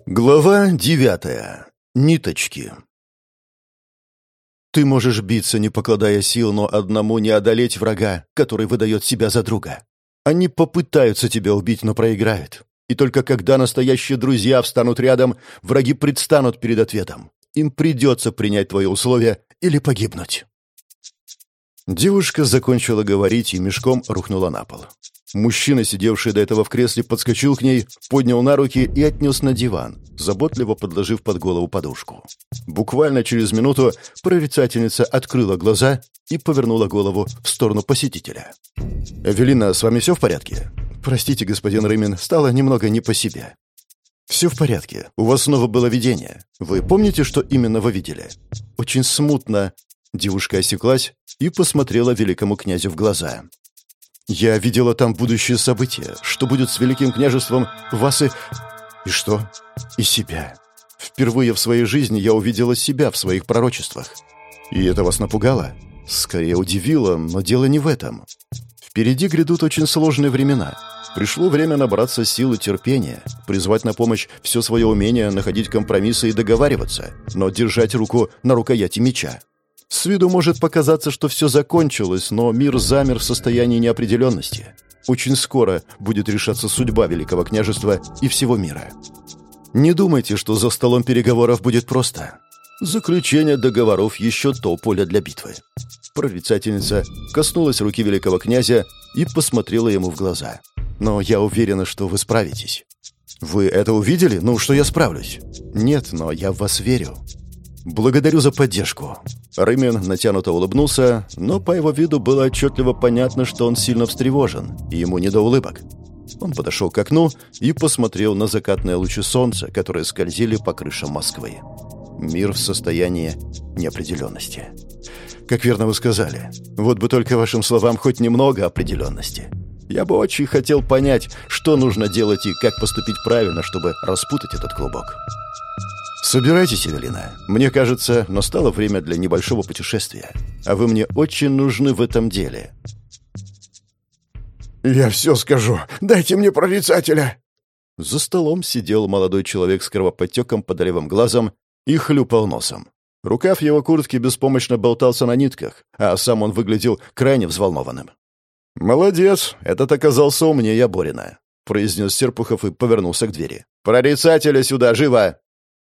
Глава 9. Ниточки. Ты можешь биться, не покладая сил, но одному не одолеть врага, который выдает себя за друга. Они попытаются тебя убить, но проиграют. И только когда настоящие друзья встанут рядом, враги предстанут перед ответом. Им придется принять твои условия или погибнуть. Девушка закончила говорить и мешком рухнула на пол. Мужчина, сидевший до этого в кресле, подскочил к ней, поднял на руки и отнес на диван, заботливо подложив под голову подушку. Буквально через минуту прорицательница открыла глаза и повернула голову в сторону посетителя. «Эвелина, с вами все в порядке?» «Простите, господин Рымин, стало немного не по себе». «Все в порядке. У вас снова было видение. Вы помните, что именно вы видели?» «Очень смутно». Девушка осеклась и посмотрела великому князю в глаза. «Я видела там будущее событие, что будет с великим княжеством вас и... И что? И себя. Впервые в своей жизни я увидела себя в своих пророчествах. И это вас напугало? Скорее удивило, но дело не в этом. Впереди грядут очень сложные времена. Пришло время набраться сил и терпения, призвать на помощь все свое умение находить компромиссы и договариваться, но держать руку на рукояти меча. С виду может показаться, что все закончилось, но мир замер в состоянии неопределенности. Очень скоро будет решаться судьба Великого княжества и всего мира. Не думайте, что за столом переговоров будет просто. Заключение договоров еще то поле для битвы. Прорицательница коснулась руки великого князя и посмотрела ему в глаза. Но я уверена, что вы справитесь. Вы это увидели? Ну, что я справлюсь? Нет, но я в вас верю. «Благодарю за поддержку». Рымин натянуто улыбнулся, но по его виду было отчетливо понятно, что он сильно встревожен, и ему не до улыбок. Он подошел к окну и посмотрел на закатные лучи солнца, которые скользили по крышам Москвы. Мир в состоянии неопределенности. Как верно вы сказали, вот бы только вашим словам хоть немного определенности. Я бы очень хотел понять, что нужно делать и как поступить правильно, чтобы распутать этот клубок. «Собирайтесь, Эвелина. Мне кажется, настало время для небольшого путешествия. А вы мне очень нужны в этом деле». «Я все скажу. Дайте мне прорицателя!» За столом сидел молодой человек с кровоподтеком под левым глазом и хлюпал носом. Рукав его куртки беспомощно болтался на нитках, а сам он выглядел крайне взволнованным. «Молодец, этот оказался умнее Борина», — произнес Серпухов и повернулся к двери. «Прорицателя сюда, живо!»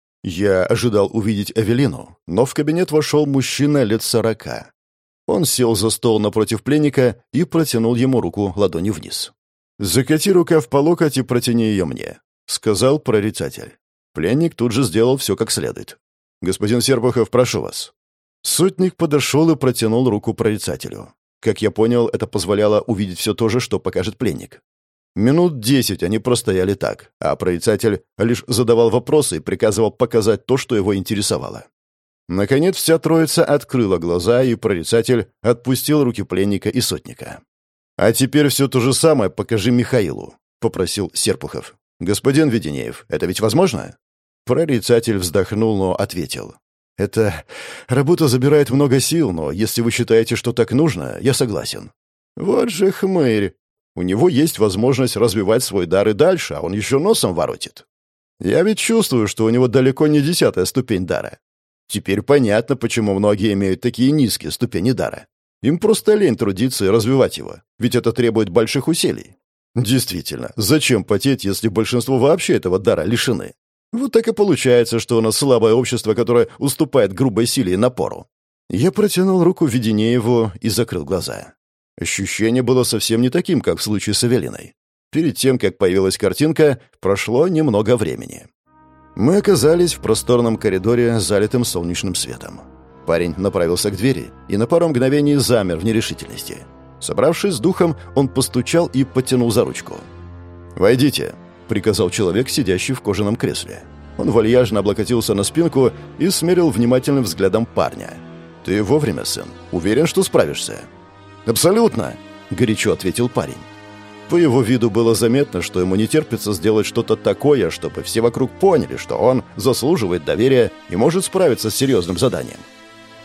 Я ожидал увидеть Эвелину, но в кабинет вошел мужчина лет 40. Он сел за стол напротив пленника и протянул ему руку ладонью вниз. «Закати рукав по локоть и протяни ее мне», — сказал прорицатель. Пленник тут же сделал все как следует. «Господин Серпухов, прошу вас». Сотник подошел и протянул руку прорицателю. Как я понял, это позволяло увидеть все то же, что покажет пленник. Минут 10 они простояли так, а прорицатель лишь задавал вопросы и приказывал показать то, что его интересовало. Наконец вся троица открыла глаза, и прорицатель отпустил руки пленника и сотника. «А теперь все то же самое покажи Михаилу», — попросил Серпухов. «Господин Веденеев, это ведь возможно?» Прорицатель вздохнул, но ответил. «Эта работа забирает много сил, но если вы считаете, что так нужно, я согласен». «Вот же хмырь! У него есть возможность развивать свой дар и дальше, а он еще носом воротит. Я ведь чувствую, что у него далеко не 10-я ступень дара. Теперь понятно, почему многие имеют такие низкие ступени дара. Им просто лень трудиться и развивать его, ведь это требует больших усилий. Действительно, зачем потеть, если большинство вообще этого дара лишены? Вот так и получается, что у нас слабое общество, которое уступает грубой силе и напору». Я протянул руку Веденееву и закрыл глаза. Ощущение было совсем не таким, как в случае с Эвелиной. Перед тем, как появилась картинка, прошло немного времени. Мы оказались в просторном коридоре, залитым солнечным светом. Парень направился к двери и на пару мгновений замер в нерешительности. Собравшись с духом, он постучал и потянул за ручку. «Войдите», — приказал человек, сидящий в кожаном кресле. Он вальяжно облокотился на спинку и смерил внимательным взглядом парня. «Ты вовремя, сын. Уверен, что справишься?» «Абсолютно», — горячо ответил парень. По его виду было заметно, что ему не терпится сделать что-то такое, чтобы все вокруг поняли, что он заслуживает доверия и может справиться с серьезным заданием.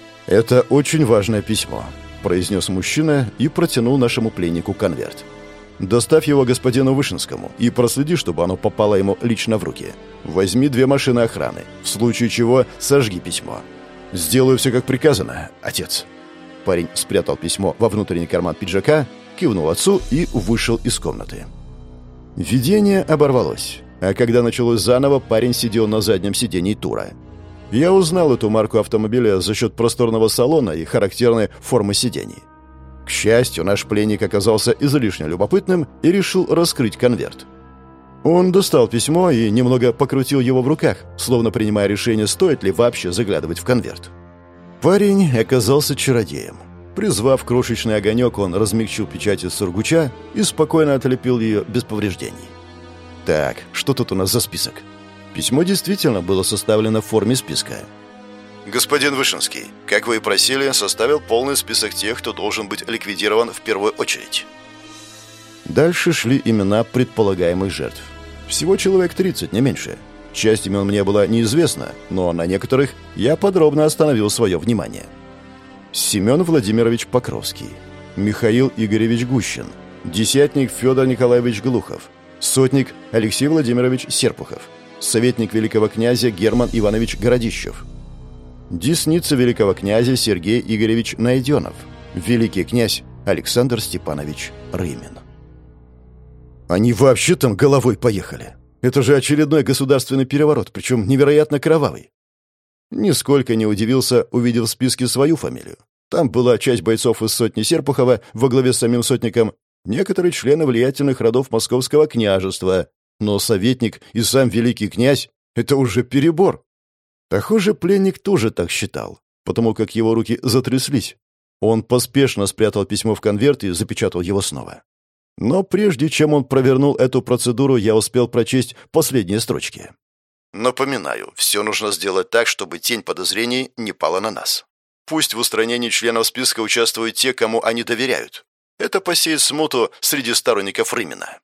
«Это очень важное письмо», — произнес мужчина и протянул нашему пленнику конверт. Доставь его господину Вышинскому и проследи, чтобы оно попало ему лично в руки. Возьми 2 машины охраны. В случае чего сожги письмо. Сделаю все, как приказано, отец». Парень спрятал письмо во внутренний карман пиджака, кивнул отцу и вышел из комнаты. Видение оборвалось, а когда началось заново, парень сидел на заднем сидении Тура. Я узнал эту марку автомобиля за счет просторного салона и характерной формы сидений. К счастью, наш пленник оказался излишне любопытным и решил раскрыть конверт. Он достал письмо и немного покрутил его в руках, словно принимая решение, стоит ли вообще заглядывать в конверт. Парень оказался чародеем. Призвав крошечный огонек, он размягчил печать из сургуча и спокойно отлепил ее без повреждений. Так, что тут у нас за список? Письмо действительно было составлено в форме списка. «Господин Вышинский, как вы и просили, составил полный список тех, кто должен быть ликвидирован в первую очередь». Дальше шли имена предполагаемых жертв. Всего человек 30, не меньше. Часть имен мне было неизвестно, но на некоторых я подробно остановил свое внимание. Семен Владимирович Покровский, Михаил Игоревич Гущин, десятник Федор Николаевич Глухов, сотник Алексей Владимирович Серпухов, советник великого князя Герман Иванович Городищев, десница великого князя Сергей Игоревич Найденов, великий князь Александр Степанович Рымин. Они вообще там головой поехали. Это же очередной государственный переворот, причем невероятно кровавый. Нисколько не удивился, увидев в списке свою фамилию. Там была часть бойцов из сотни Серпухова во главе с самим сотником, некоторые члены влиятельных родов Московского княжества, но советник и сам великий князь — это уже перебор. Похоже, пленник тоже так считал, потому как его руки затряслись. Он поспешно спрятал письмо в конверт и запечатал его снова. Но прежде чем он провернул эту процедуру, я успел прочесть последние строчки. «Напоминаю, все нужно сделать так, чтобы тень подозрений не пала на нас. Пусть в устранении членов списка участвуют те, кому они доверяют. Это посеет смуту среди сторонников Рымина».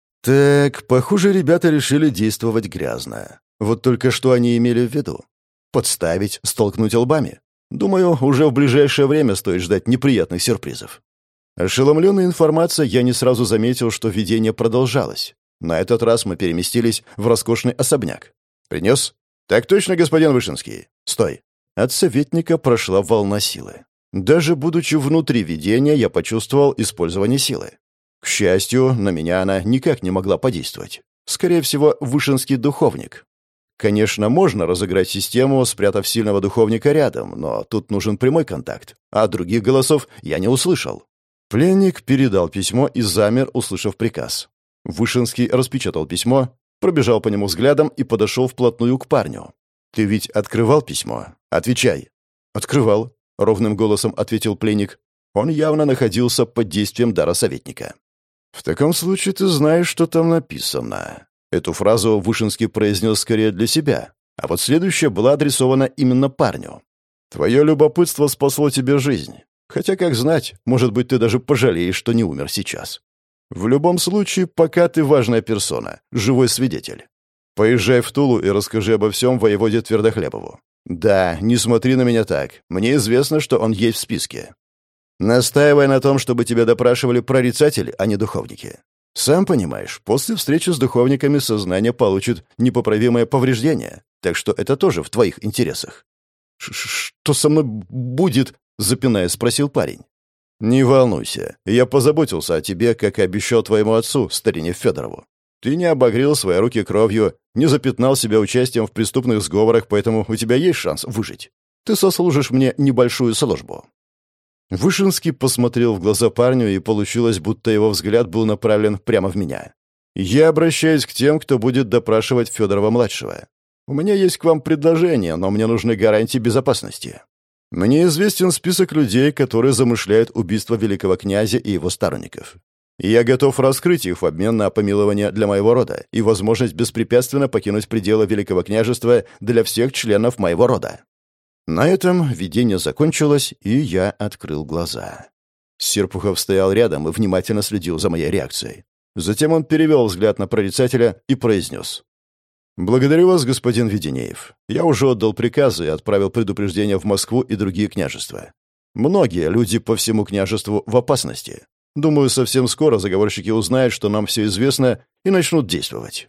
Так, похоже, ребята решили действовать грязно. Вот только что они имели в виду? Подставить, столкнуть лбами? Думаю, уже в ближайшее время стоит ждать неприятных сюрпризов. Ошеломленной информацией, я не сразу заметил, что видение продолжалось. На этот раз мы переместились в роскошный особняк. «Принес?» «Так точно, господин Вышинский. Стой». От советника прошла волна силы. Даже будучи внутри видения, я почувствовал использование силы. К счастью, на меня она никак не могла подействовать. Скорее всего, Вышинский духовник. Конечно, можно разыграть систему, спрятав сильного духовника рядом, но тут нужен прямой контакт, а других голосов я не услышал. Пленник передал письмо и замер, услышав приказ. Вышинский распечатал письмо, пробежал по нему взглядом и подошел вплотную к парню. «Ты ведь открывал письмо? Отвечай». «Открывал», — ровным голосом ответил пленник. Он явно находился под действием дара советника. «В таком случае ты знаешь, что там написано». Эту фразу Вышинский произнес скорее для себя, а вот следующая была адресована именно парню. «Твое любопытство спасло тебе жизнь. Хотя, как знать, может быть, ты даже пожалеешь, что не умер сейчас. В любом случае, пока ты важная персона, живой свидетель. Поезжай в Тулу и расскажи обо всем воеводе Твердохлебову. Да, не смотри на меня так. Мне известно, что он есть в списке. Настаивай на том, чтобы тебя допрашивали прорицатели, а не духовники. Сам понимаешь, после встречи с духовниками сознание получит непоправимое повреждение, так что это тоже в твоих интересах». «Что со мной будет?» — запинаясь, спросил парень. «Не волнуйся, я позаботился о тебе, как и обещал твоему отцу, старине Федорову. Ты не обогрел свои руки кровью, не запятнал себя участием в преступных сговорах, поэтому у тебя есть шанс выжить. Ты сослужишь мне небольшую службу». Вышинский посмотрел в глаза парню, и получилось, будто его взгляд был направлен прямо в меня. «Я обращаюсь к тем, кто будет допрашивать Федорова-младшего. У меня есть к вам предложение, но мне нужны гарантии безопасности. Мне известен список людей, которые замышляют убийство великого князя и его сторонников. Я готов раскрыть их в обмен на помилование для моего рода и возможность беспрепятственно покинуть пределы великого княжества для всех членов моего рода». На этом видение закончилось, и я открыл глаза. Серпухов стоял рядом и внимательно следил за моей реакцией. Затем он перевел взгляд на прорицателя и произнес: «Благодарю вас, господин Веденеев. Я уже отдал приказы и отправил предупреждения в Москву и другие княжества. Многие люди по всему княжеству в опасности. Думаю, совсем скоро заговорщики узнают, что нам все известно, и начнут действовать.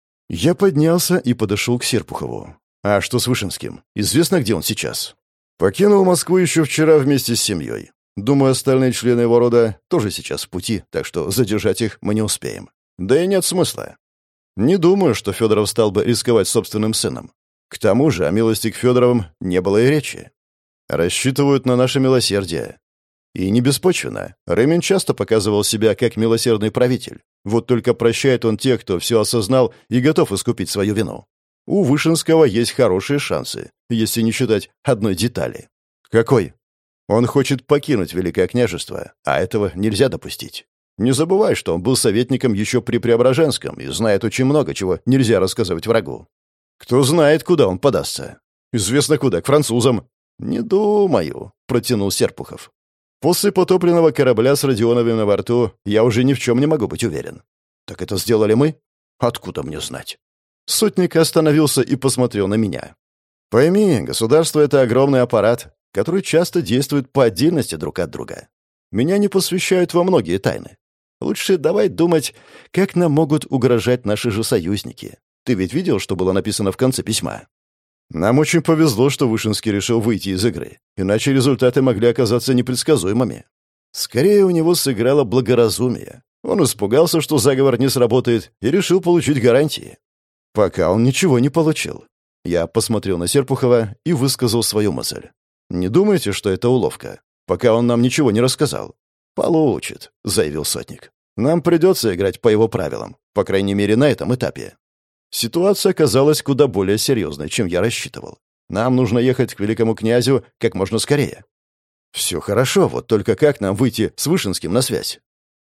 Я поднялся и подошел к Серпухову. А что с Вышинским? Известно, где он сейчас? Покинул Москву еще вчера вместе с семьей. Думаю, остальные члены его рода тоже сейчас в пути, так что задержать их мы не успеем. Да и нет смысла. Не думаю, что Федоров стал бы рисковать собственным сыном. К тому же о милости к Федоровым не было и речи. Рассчитывают на наше милосердие. И не беспочвенно. Рымин часто показывал себя как милосердный правитель. Вот только прощает он тех, кто все осознал и готов искупить свою вину. У Вышинского есть хорошие шансы, если не считать одной детали. Какой? Он хочет покинуть Великое княжество, а этого нельзя допустить. Не забывай, что он был советником еще при Преображенском и знает очень много, чего нельзя рассказывать врагу. Кто знает, куда он подастся. Известно куда, к французам. «Не думаю», — протянул Серпухов. «После потопленного корабля с Родионовым на борту я уже ни в чем не могу быть уверен». «Так это сделали мы? Откуда мне знать?» Сотник остановился и посмотрел на меня. «Пойми, государство — это огромный аппарат, который часто действует по отдельности друг от друга. Меня не посвящают во многие тайны. Лучше давай думать, как нам могут угрожать наши же союзники. Ты ведь видел, что было написано в конце письма? Нам очень повезло, что Вышинский решил выйти из игры, иначе результаты могли оказаться непредсказуемыми. Скорее, у него сыграло благоразумие. Он испугался, что заговор не сработает, и решил получить гарантии. Пока он ничего не получил. Я посмотрел на Серпухова и высказал свою мысль. «Не думайте, что это уловка, пока он нам ничего не рассказал». «Получит», — заявил сотник. «Нам придется играть по его правилам, по крайней мере, на этом этапе». Ситуация оказалась куда более серьезной, чем я рассчитывал. Нам нужно ехать к великому князю как можно скорее. Все хорошо, вот только как нам выйти с Вышинским на связь?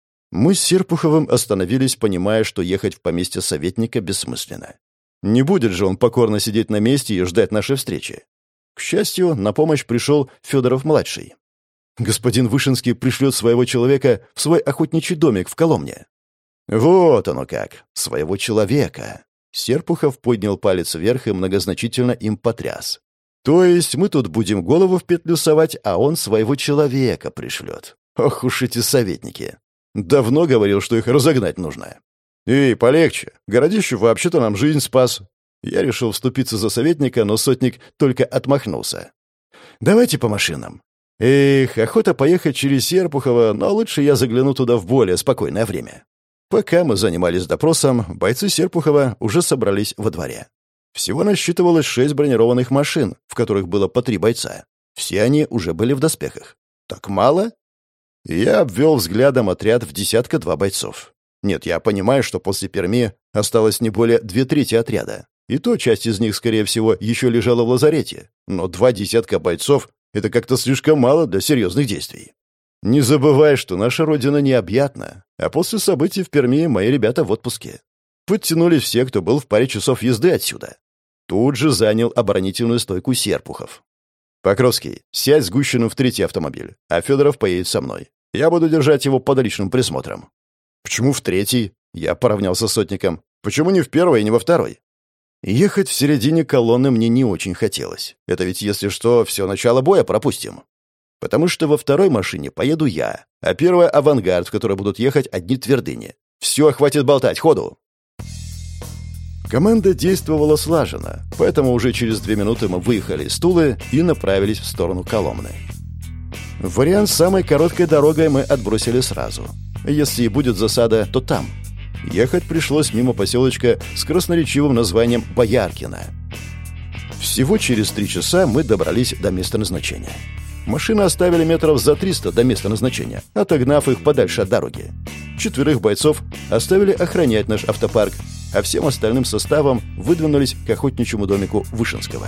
Мы с Серпуховым остановились, понимая, что ехать в поместье советника бессмысленно. Не будет же он покорно сидеть на месте и ждать нашей встречи. К счастью, на помощь пришел Федоров-младший. Господин Вышинский пришлет своего человека в свой охотничий домик в Коломне. Вот оно как, своего человека. Серпухов поднял палец вверх и многозначительно им потряс. То есть мы тут будем голову в петлю совать, а он своего человека пришлет. Ох уж эти советники. Давно говорил, что их разогнать нужно. Эй, полегче. Городищев вообще-то нам жизнь спас. Я решил вступиться за советника, но сотник только отмахнулся. Давайте по машинам. Эх, охота поехать через Серпухова, но лучше я загляну туда в более спокойное время. Пока мы занимались допросом, бойцы Серпухова уже собрались во дворе. Всего насчитывалось 6 бронированных машин, в которых было по 3 бойца. Все они уже были в доспехах. Так мало? Я обвел взглядом отряд в 10-2 бойцов. Нет, я понимаю, что после Перми осталось не более 2/3 отряда. И то часть из них, скорее всего, еще лежала в лазарете. Но 2 десятка бойцов — это как-то слишком мало для серьезных действий. Не забывай, что наша родина необъятна, а после событий в Перми мои ребята в отпуске. Подтянулись все, кто был в паре часов езды отсюда. Тут же занял оборонительную стойку Серпухов. «Покровский, сядь с Гущиным в 3-й автомобиль, а Федоров поедет со мной. Я буду держать его под личным присмотром». «Почему в 3-й?» Я поравнялся с сотником. «Почему не в 1-й и не во 2-й?» Ехать в середине колонны мне не очень хотелось. Это ведь, если что, все начало боя пропустим. Потому что во 2-й машине поеду я, а 1-я — авангард, в которой будут ехать одни твердыни. Все, хватит болтать, ходу!» Команда действовала слаженно, поэтому уже через 2 минуты мы выехали из Тулы и направились в сторону Коломны. Вариант с самой короткой дорогой мы отбросили сразу. Если и будет засада, то там. Ехать пришлось мимо поселочка с красноречивым названием Бояркино. Всего через 3 часа мы добрались до места назначения. Машины оставили метров за 300 до места назначения, отогнав их подальше от дороги. 4 бойцов оставили охранять наш автопарк, а всем остальным составом выдвинулись к охотничьему домику Вышинского.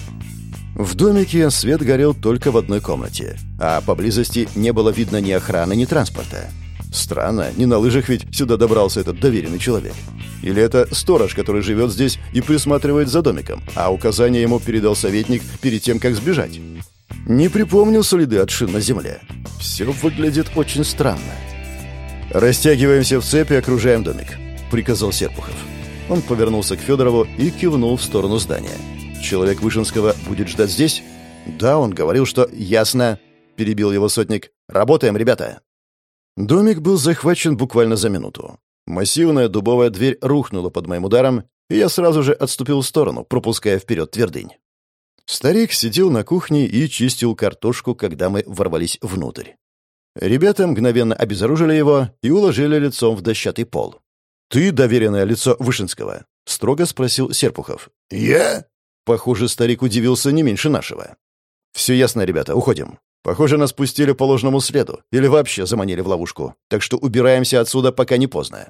В домике свет горел только в одной комнате, а поблизости не было видно ни охраны, ни транспорта. Странно, не на лыжах ведь сюда добрался этот доверенный человек. Или это сторож, который живет здесь и присматривает за домиком, а указания ему передал советник перед тем, как сбежать. Не припомнил следы от шин на земле. Все выглядит очень странно. «Растягиваемся в цепи и окружаем домик», — приказал Серпухов. Он повернулся к Федорову и кивнул в сторону здания. «Человек Вышинского будет ждать здесь?» «Да, он говорил, что...» «Ясно», — перебил его сотник. «Работаем, ребята». Домик был захвачен буквально за минуту. Массивная дубовая дверь рухнула под моим ударом, и я сразу же отступил в сторону, пропуская вперед твердынь. Старик сидел на кухне и чистил картошку, когда мы ворвались внутрь. Ребята мгновенно обезоружили его и уложили лицом в дощатый пол. «Ты доверенное лицо Вышинского?» — строго спросил Серпухов. «Я?» Похоже, старик удивился не меньше нашего. «Все ясно, ребята, уходим. Похоже, нас пустили по ложному следу или вообще заманили в ловушку, так что убираемся отсюда, пока не поздно».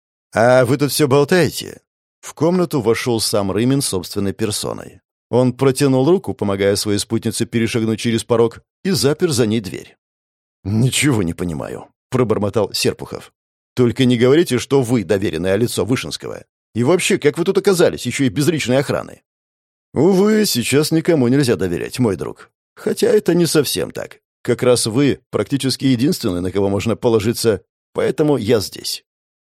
«А вы тут все болтаете?» В комнату вошел сам Рымин собственной персоной. Он протянул руку, помогая своей спутнице перешагнуть через порог, и запер за ней дверь. «Ничего не понимаю», — пробормотал Серпухов. «Только не говорите, что вы доверенное лицо Вышинского. И вообще, как вы тут оказались, еще и без личной охраны?» «Увы, сейчас никому нельзя доверять, мой друг. Хотя это не совсем так. Как раз вы практически единственный, на кого можно положиться, поэтому я здесь».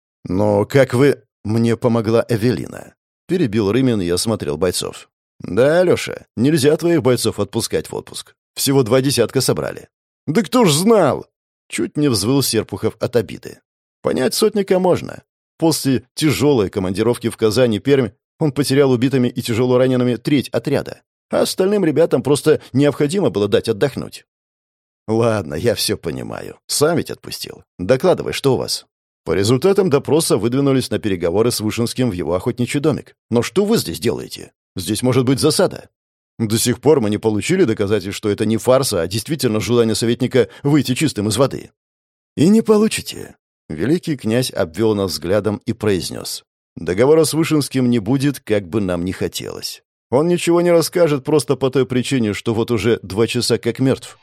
«Но как вы...» «Мне помогла Эвелина». Перебил Рымин и осмотрел бойцов. «Да, Леша, нельзя твоих бойцов отпускать в отпуск. Всего 2 десятка собрали». «Да кто ж знал?» Чуть не взвыл Серпухов от обиды. Понять сотника можно. После тяжелой командировки в Казань и Пермь он потерял убитыми и тяжело ранеными 1/3 отряда, а остальным ребятам просто необходимо было дать отдохнуть. «Ладно, я все понимаю. Сам ведь отпустил. Докладывай, что у вас?» По результатам допроса выдвинулись на переговоры с Вышинским в его охотничий домик. «Но что вы здесь делаете? Здесь может быть засада». До сих пор мы не получили доказательств, что это не фарс, а действительно желание советника выйти чистым из воды. «И не получите». Великий князь обвел нас взглядом и произнес. «Договора с Вышинским не будет, как бы нам ни хотелось. Он ничего не расскажет просто по той причине, что вот уже 2 часа как мертв».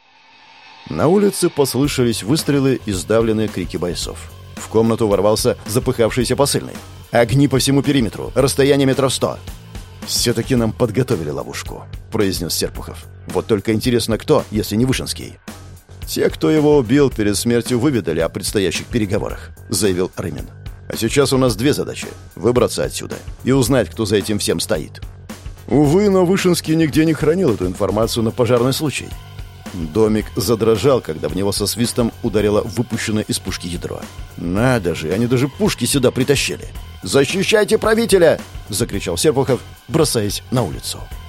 На улице послышались выстрелы и сдавленные крики бойцов. В комнату ворвался запыхавшийся посыльный. «Огни по всему периметру, расстояние метров 100». «Все-таки нам подготовили ловушку», — произнес Серпухов. «Вот только интересно, кто, если не Вышинский?» «Те, кто его убил, перед смертью выведали о предстоящих переговорах», — заявил Рымин. «А сейчас у нас 2 задачи — выбраться отсюда и узнать, кто за этим всем стоит». Увы, но Вышинский нигде не хранил эту информацию на пожарный случай. Домик задрожал, когда в него со свистом ударило выпущенное из пушки ядро. «Надо же, они даже пушки сюда притащили!» «Защищайте правителя!» — закричал Серпухов, бросаясь на улицу.